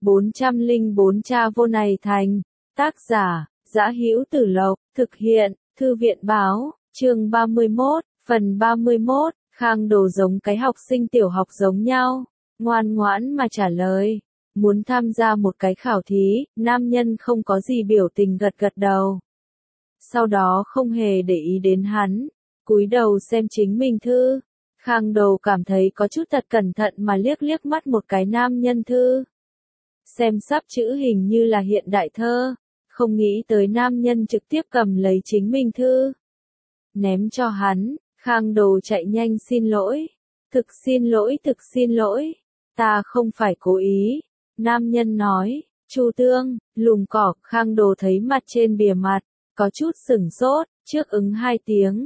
404 Cha vô này thành. Tác giả, Dã Hữu Tử Lộc, thực hiện, Thư viện báo, chương 31, phần 31, Khang Đồ giống cái học sinh tiểu học giống nhau, ngoan ngoãn mà trả lời. Muốn tham gia một cái khảo thí, nam nhân không có gì biểu tình gật gật đầu. Sau đó không hề để ý đến hắn, cúi đầu xem chính mình thư. Khang Đồ cảm thấy có chút thật cẩn thận mà liếc liếc mắt một cái nam nhân thư. Xem sắp chữ hình như là hiện đại thơ, không nghĩ tới nam nhân trực tiếp cầm lấy chính mình thư. Ném cho hắn, Khang Đồ chạy nhanh xin lỗi. Thực xin lỗi, ta không phải cố ý. Nam nhân nói, Chu Tương, lùm cỏ. Khang Đồ thấy mặt trên bìa mặt, có chút sửng sốt, trước ứng 2 tiếng,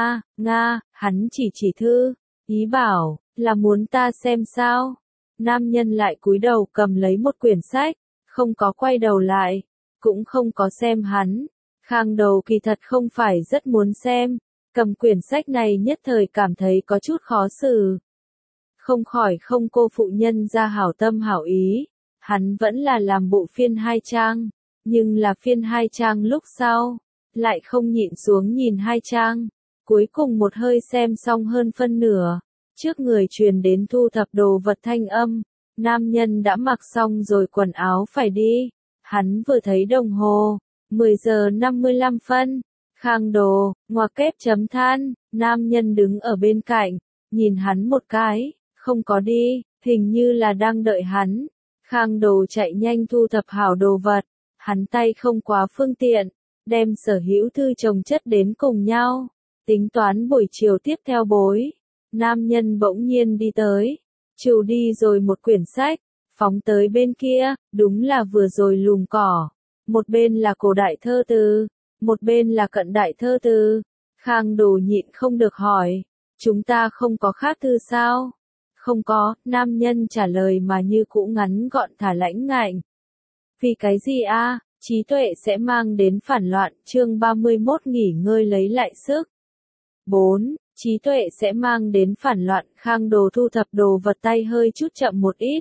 Nga, hắn chỉ thư, ý bảo, là muốn ta xem sao. Nam nhân lại cúi đầu cầm lấy một quyển sách, không có quay đầu lại, cũng không có xem hắn. Khang Đồ kỳ thật không phải rất muốn xem, cầm quyển sách này nhất thời cảm thấy có chút khó xử. Không khỏi không cô phụ nhân ra hảo tâm hảo ý, hắn vẫn là làm bộ phiên 2 trang, nhưng là phiên 2 trang lúc sau, lại không nhịn xuống nhìn 2 trang, cuối cùng một hơi xem xong hơn phân nửa, trước người truyền đến thu thập đồ vật thanh âm, nam nhân đã mặc xong rồi quần áo phải đi, hắn vừa thấy đồng hồ, 10 giờ 55 phân, Khang Đồ, ngoặc kép chấm than, nam nhân đứng ở bên cạnh, nhìn hắn một cái, không có đi, hình như là đang đợi hắn. Khang Đồ chạy nhanh thu thập hảo đồ vật, hắn tay không quá phương tiện, đem sở hữu thư chồng chất đến cùng nhau, tính toán buổi chiều tiếp theo bối. Nam nhân bỗng nhiên đi tới, chịu đi rồi một quyển sách, phóng tới bên kia, đúng là vừa rồi lùm cỏ. Một bên là cổ đại thơ từ, một bên là cận đại thơ từ. Khang Đồ nhịn không được hỏi, chúng ta không có khác thư sao? Không có, nam nhân trả lời mà như cũ ngắn gọn thả lãnh ngạnh. Vì cái gì a? Trí tuệ sẽ mang đến phản loạn, chương 31 nghỉ ngơi lấy lại sức. 4. Trí tuệ sẽ mang đến phản loạn. Khang Đồ thu thập đồ vật tay hơi chút chậm một ít.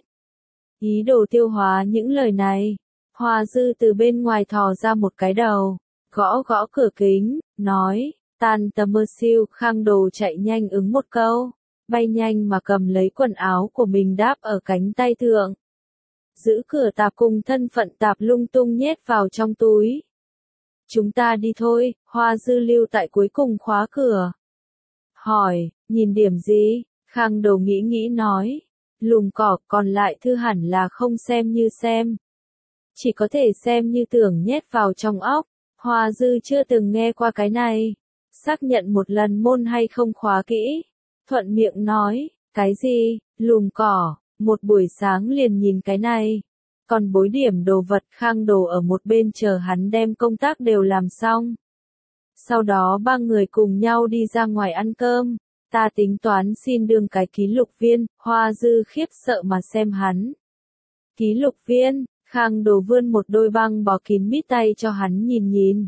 Ý đồ tiêu hóa những lời này. Hoa Dư từ bên ngoài thò ra một cái đầu, gõ gõ cửa kính, nói, tan tầm mơ siêu. Khang Đồ chạy nhanh ứng một câu, bay nhanh mà cầm lấy quần áo của mình đáp ở cánh tay thượng. Giữ cửa tạp cùng thân phận tạp lung tung nhét vào trong túi. Chúng ta đi thôi. Hoa Dư lưu tại cuối cùng khóa cửa. Hỏi, nhìn điểm gì? Khang Đồ nghĩ nói, lùm cỏ, còn lại thư hẳn là không xem như xem. Chỉ có thể xem như tưởng nhét vào trong óc. Hoa Dư chưa từng nghe qua cái này. Xác nhận một lần môn hay không khóa kỹ. Thuận miệng nói, cái gì, lùm cỏ, một buổi sáng liền nhìn cái này. Còn bối điểm đồ vật. Khang Đồ ở một bên chờ hắn đem công tác đều làm xong. Sau đó 3 người cùng nhau đi ra ngoài ăn cơm. Ta tính toán xin đương cái ký lục viên. Hoa Dư khiếp sợ mà xem hắn. Ký lục viên? Khang Đồ vươn một đôi băng bó kín mít tay cho hắn nhìn.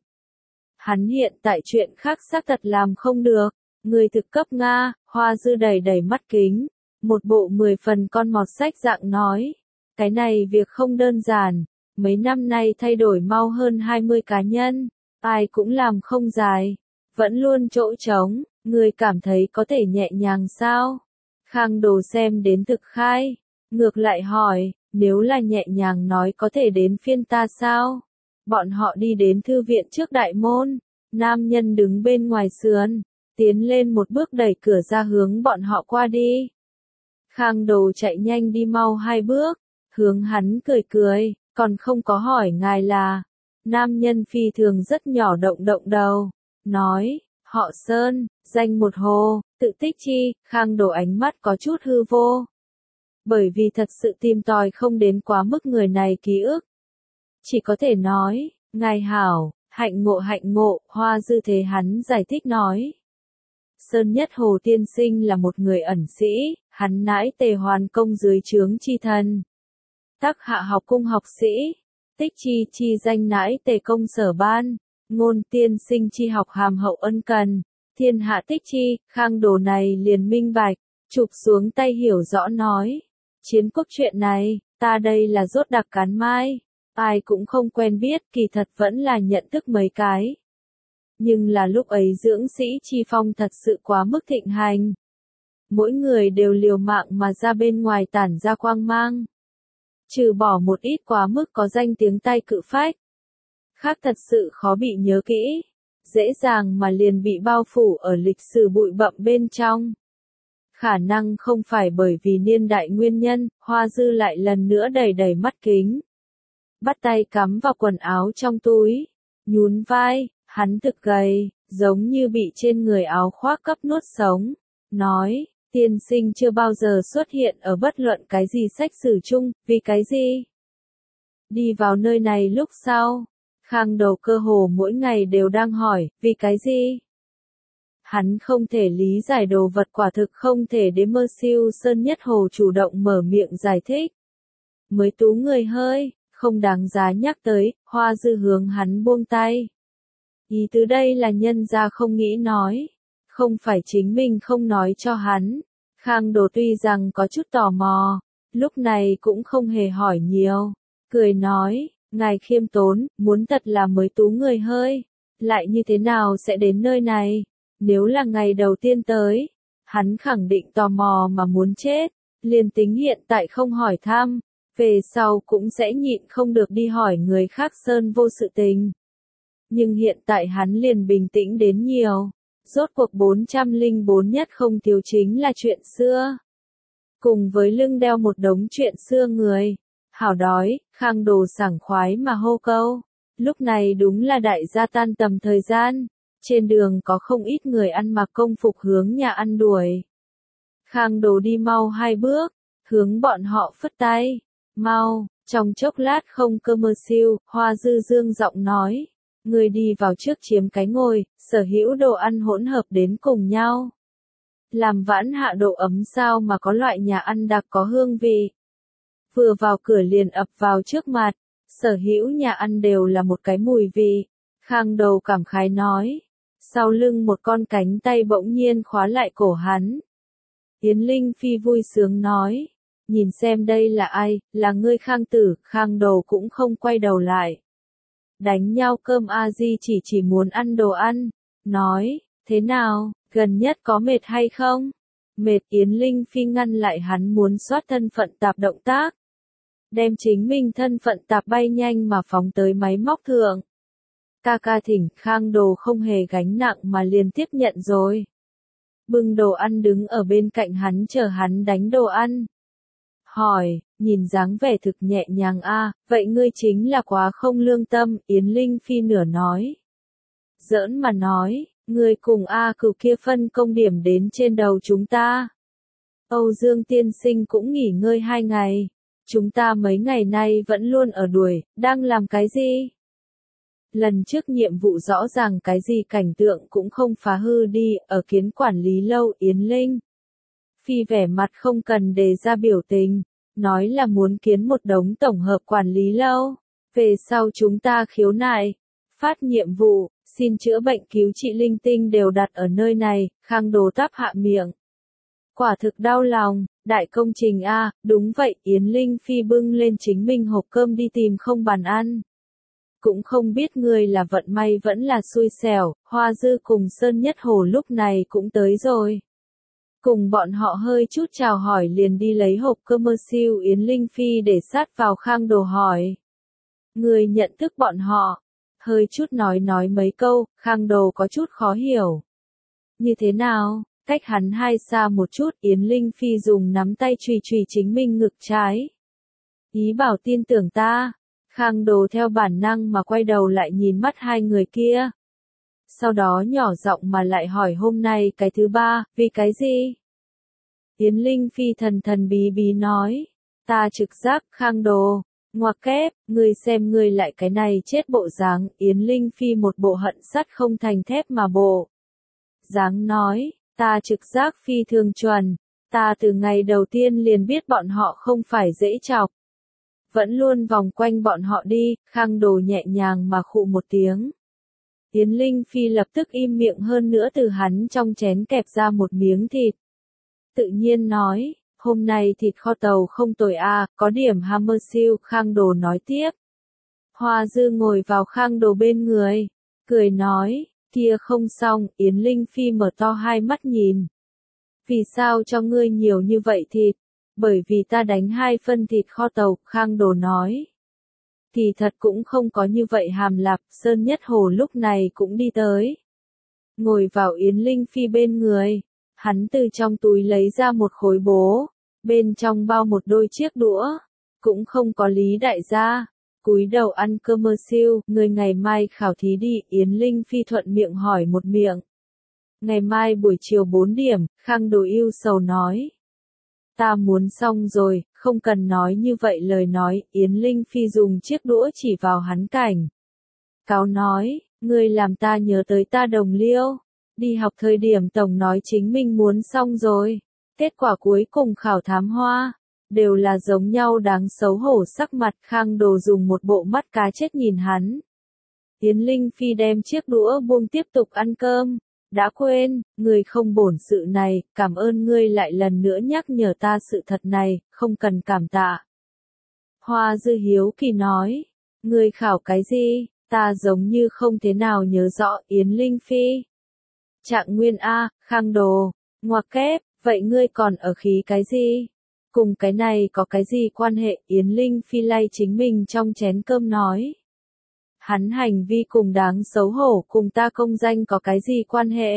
Hắn hiện tại chuyện khác xác thật làm không được. Người thực cấp Nga. Hoa Dư đẩy mắt kính. Một bộ 10 phần con mọt sách dạng nói. Cái này việc không đơn giản. Mấy năm nay thay đổi mau hơn 20 cá nhân. Ai cũng làm không dài. Vẫn luôn chỗ trống. Người cảm thấy có thể nhẹ nhàng sao? Khang Đồ xem đến thực khai. Ngược lại hỏi, nếu là nhẹ nhàng nói có thể đến phiên ta sao? Bọn họ đi đến thư viện trước đại môn. Nam nhân đứng bên ngoài sườn. Tiến lên một bước đẩy cửa ra hướng bọn họ qua đi. Khang Đồ chạy nhanh đi mau 2 bước. Hướng hắn cười, còn không có hỏi ngài là. Nam nhân phi thường rất nhỏ động đầu. Nói, họ Sơn, danh một hồ, tự tích chi. Khang Đồ ánh mắt có chút hư vô. Bởi vì thật sự tìm tòi không đến quá mức người này ký ức. Chỉ có thể nói, ngài hảo, hạnh ngộ. Hoa Dư thế hắn giải thích nói. Sơn Nhất Hồ tiên sinh là một người ẩn sĩ, hắn nãi Tề Hoàn công dưới trướng chi thần. Tác Hạ học cung học sĩ, tích chi danh nãi Tề công sở ban, ngôn tiên sinh chi học hàm hậu ân cần, thiên hạ tích chi. Khang Đồ này liền minh bạch, chụp xuống tay hiểu rõ nói. Chiến quốc chuyện này, Ta đây là rốt đặc cán mai. Ai cũng không quen biết, kỳ thật vẫn là nhận thức mấy cái. Nhưng là lúc ấy dưỡng sĩ chi phong thật sự quá mức thịnh hành. Mỗi người đều liều mạng mà ra bên ngoài tản ra quang mang. Trừ bỏ một ít quá mức có danh tiếng tay cự phách. Khác thật sự khó bị nhớ kỹ. Dễ dàng mà liền bị bao phủ ở lịch sử bụi bặm bên trong. Khả năng không phải bởi vì niên đại nguyên nhân, Hoa Dư lại lần nữa đẩy đẩy mắt kính. Bắt tay cắm vào quần áo trong túi. Nhún vai, hắn thực gầy, giống như bị trên người áo khoác cấp nuốt sống. Nói, tiên sinh chưa bao giờ xuất hiện ở bất luận cái gì sách sử chung, vì cái gì? Đi vào nơi này lúc sau, Khang Đầu cơ hồ mỗi ngày đều đang hỏi, vì cái gì? Hắn không thể lý giải đồ vật quả thực không thể đến mơ siêu Sơn Nhất Hồ chủ động mở miệng giải thích. Mới tú người hơi, không đáng giá nhắc tới, Hoa Dư hướng hắn buông tay. Ý tứ đây là nhân gia không nghĩ nói. Không phải chính mình không nói cho hắn. Khang Đồ tuy rằng có chút tò mò, lúc này cũng không hề hỏi nhiều. Cười nói, ngài khiêm tốn, muốn thật là mới tú người hơi. Lại như thế nào sẽ đến nơi này? Nếu là ngày đầu tiên tới, hắn khẳng định tò mò mà muốn chết. Liền tính hiện tại không hỏi thăm, về sau cũng sẽ nhịn không được đi hỏi người khác sơn vô sự tình. Nhưng hiện tại hắn liền bình tĩnh đến nhiều. Rốt cuộc 404 nhất không thiếu chính là chuyện xưa. Cùng với lưng đeo một đống chuyện xưa người. Hảo đói, Khang Đồ sảng khoái mà hô câu. Lúc này đúng là đại gia tan tầm thời gian. Trên đường có không ít người ăn mặc công phục hướng nhà ăn đuổi. Khang Đồ đi mau 2 bước, hướng bọn họ phất tay. Mau, trong chốc lát không cơ mơ siêu, Hoa Dư dương giọng nói. Người đi vào trước chiếm cái ngồi, sở hữu đồ ăn hỗn hợp đến cùng nhau. Làm vãn hạ độ ấm sao mà có loại nhà ăn đặc có hương vị. Vừa vào cửa liền ập vào trước mặt, sở hữu nhà ăn đều là một cái mùi vị. Khang Đầu cảm khái nói. Sau lưng một con cánh tay bỗng nhiên khóa lại cổ hắn. Yến Linh Phi vui sướng nói. Nhìn xem đây là ai, là ngươi Khang tử, Khang Đầu cũng không quay đầu lại. Đánh nhau cơm a di chỉ muốn ăn đồ ăn. Nói, thế nào, gần nhất có mệt hay không? Mệt. Yến Linh Phi ngăn lại hắn muốn soát thân phận tạp động tác. Đem chính mình thân phận tạp bay nhanh mà phóng tới máy móc thượng. Ca ca thỉnh, Khang Đồ không hề gánh nặng mà liền tiếp nhận rồi. Bưng đồ ăn đứng ở bên cạnh hắn chờ hắn đánh đồ ăn. Hỏi, nhìn dáng vẻ thực nhẹ nhàng vậy ngươi chính là quá không lương tâm, Yến Linh Phi nửa nói. Giỡn mà nói, ngươi cùng cửu kia phân công điểm đến trên đầu chúng ta. Âu Dương tiên sinh cũng nghỉ ngơi 2 ngày. Chúng ta mấy ngày nay vẫn luôn ở đuổi, đang làm cái gì? Lần trước nhiệm vụ rõ ràng cái gì cảnh tượng cũng không phá hư đi, ở kiến quản lý lâu Yến Linh. Phi vẻ mặt không cần đề ra biểu tình, nói là muốn kiến một đống tổng hợp quản lý lâu. Về sau chúng ta khiếu nại, phát nhiệm vụ, xin chữa bệnh cứu trị linh tinh đều đặt ở nơi này, Khang Đồ táp hạ miệng. Quả thực đau lòng, đại công trình đúng vậy, Yến Linh Phi bưng lên chính mình hộp cơm đi tìm không bàn ăn. Cũng không biết người là vận may vẫn là xui xẻo, Hoa Dư cùng Sơn Nhất Hồ lúc này cũng tới rồi. Cùng bọn họ hơi chút chào hỏi liền đi lấy hộp cơm mơ siêu Yến Linh Phi để sát vào Khang Đồ hỏi. Người nhận thức bọn họ, hơi chút nói mấy câu, Khang Đồ có chút khó hiểu. Như thế nào, cách hắn hai xa một chút Yến Linh Phi dùng nắm tay chùy chính mình ngực trái. Ý bảo tin tưởng ta. Khang Đồ theo bản năng mà quay đầu lại nhìn mắt hai người kia. Sau đó nhỏ giọng mà lại hỏi hôm nay cái thứ ba, vì cái gì? Yến Linh Phi thần bí nói. Ta trực giác, Khang Đồ. Ngoặc kép, ngươi xem ngươi lại cái này chết bộ dáng. Yến Linh Phi một bộ hận sắt không thành thép mà bộ. Dáng nói, ta trực giác phi thường chuẩn. Ta từ ngày đầu tiên liền biết bọn họ không phải dễ chọc. Vẫn luôn vòng quanh bọn họ đi, Khang Đồ nhẹ nhàng mà khụ một tiếng. Yến Linh Phi lập tức im miệng hơn nữa từ hắn trong chén kẹp ra một miếng thịt. Tự nhiên nói, Hôm nay thịt kho tàu không tồi à, có điểm hammer siêu, Khang Đồ nói tiếp. Hoa Dư ngồi vào Khang Đồ bên người, cười nói, kia không xong, Yến Linh Phi mở to hai mắt nhìn. Vì sao cho ngươi nhiều như vậy thịt? Bởi vì ta đánh 2 phân thịt kho tàu, Khang Đồ nói. Thì thật cũng không có như vậy hàm lạp, Sơn Nhất Hồ lúc này cũng đi tới. Ngồi vào Yến Linh Phi bên người, hắn từ trong túi lấy ra một khối bố, bên trong bao một đôi chiếc đũa, cũng không có Lý đại gia. Cúi đầu ăn cơm mơ siêu, người ngày mai khảo thí đi, Yến Linh Phi thuận miệng hỏi một miệng. Ngày mai buổi chiều 4 điểm, Khang Đồ ưu sầu nói. Ta muốn xong rồi, không cần nói như vậy lời nói, Yến Linh Phi dùng chiếc đũa chỉ vào hắn cảnh. Cáo nói, ngươi làm ta nhớ tới ta đồng liêu. Đi học thời điểm tổng nói chính mình muốn xong rồi. Kết quả cuối cùng khảo thám hoa. Đều là giống nhau đáng xấu hổ sắc mặt. Khang Đồ dùng một bộ mắt cá chết nhìn hắn. Yến Linh Phi đem chiếc đũa buông tiếp tục ăn cơm. Đã quên, ngươi không bổn sự này, cảm ơn ngươi lại lần nữa nhắc nhở ta sự thật này, không cần cảm tạ. Hoa Dư hiếu kỳ nói, ngươi khảo cái gì, ta giống như không thế nào nhớ rõ. Yến Linh Phi. Trạng nguyên A, Khang Đồ, ngoặc kép, vậy ngươi còn ở khí cái gì? Cùng cái này có cái gì quan hệ? Yến Linh Phi lay chính mình trong chén cơm nói. Hắn hành vi cùng đáng xấu hổ cùng ta công danh có cái gì quan hệ?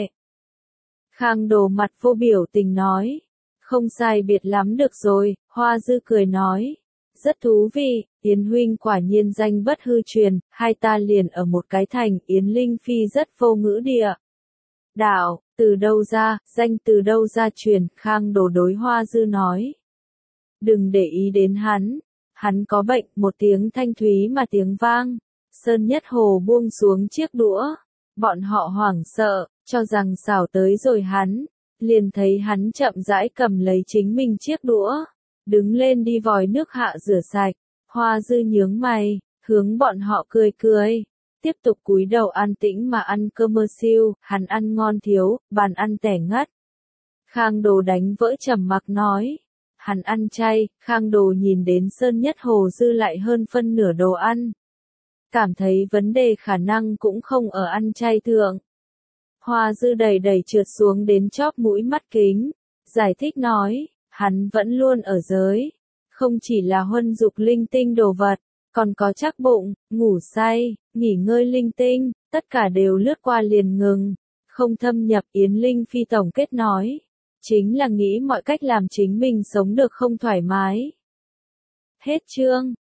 Khang Đồ mặt vô biểu tình nói. Không sai biệt lắm được rồi, Hoa Dư cười nói. Rất thú vị, Yến huynh quả nhiên danh bất hư truyền, hai ta liền ở một cái thành. Yến Linh Phi rất vô ngữ địa. Đạo, từ đâu ra, danh từ đâu ra truyền, Khang Đồ đối Hoa Dư nói. Đừng để ý đến hắn có bệnh, một tiếng thanh thúy mà tiếng vang. Sơn Nhất Hồ buông xuống chiếc đũa, bọn họ hoảng sợ, cho rằng xảo tới rồi hắn, liền thấy hắn chậm rãi cầm lấy chính mình chiếc đũa, đứng lên đi vòi nước hạ rửa sạch. Hoa Dư nhướng mày, hướng bọn họ cười cười, tiếp tục cúi đầu an tĩnh mà ăn cơm mơ siêu, hắn ăn ngon thiếu, bàn ăn tẻ ngắt. Khang Đồ đánh vỡ trầm mặc nói, hắn ăn chay. Khang Đồ nhìn đến Sơn Nhất Hồ dư lại hơn phân nửa đồ ăn. Cảm thấy vấn đề khả năng cũng không ở ăn chay thượng. Hoa Dư đầy đầy trượt xuống đến chóp mũi mắt kính, giải thích nói, hắn vẫn luôn ở giới, không chỉ là huân dục linh tinh đồ vật, còn có chắc bụng, ngủ say, nghỉ ngơi linh tinh, tất cả đều lướt qua liền ngừng, không thâm nhập. Yến Linh Phi tổng kết nói, chính là nghĩ mọi cách làm chính mình sống được không thoải mái. Hết chương.